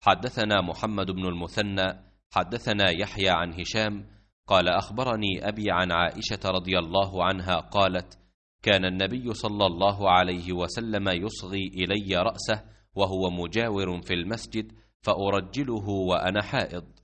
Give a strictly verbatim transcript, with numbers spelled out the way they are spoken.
حدثنا محمد بن المثنى حدثنا يحيى عن هشام قال أخبرني أبي عن عائشة رضي الله عنها قالت: كان النبي صلى الله عليه وسلم يصغي إلي رأسه وهو مجاور في المسجد فأرجله وأنا حائض.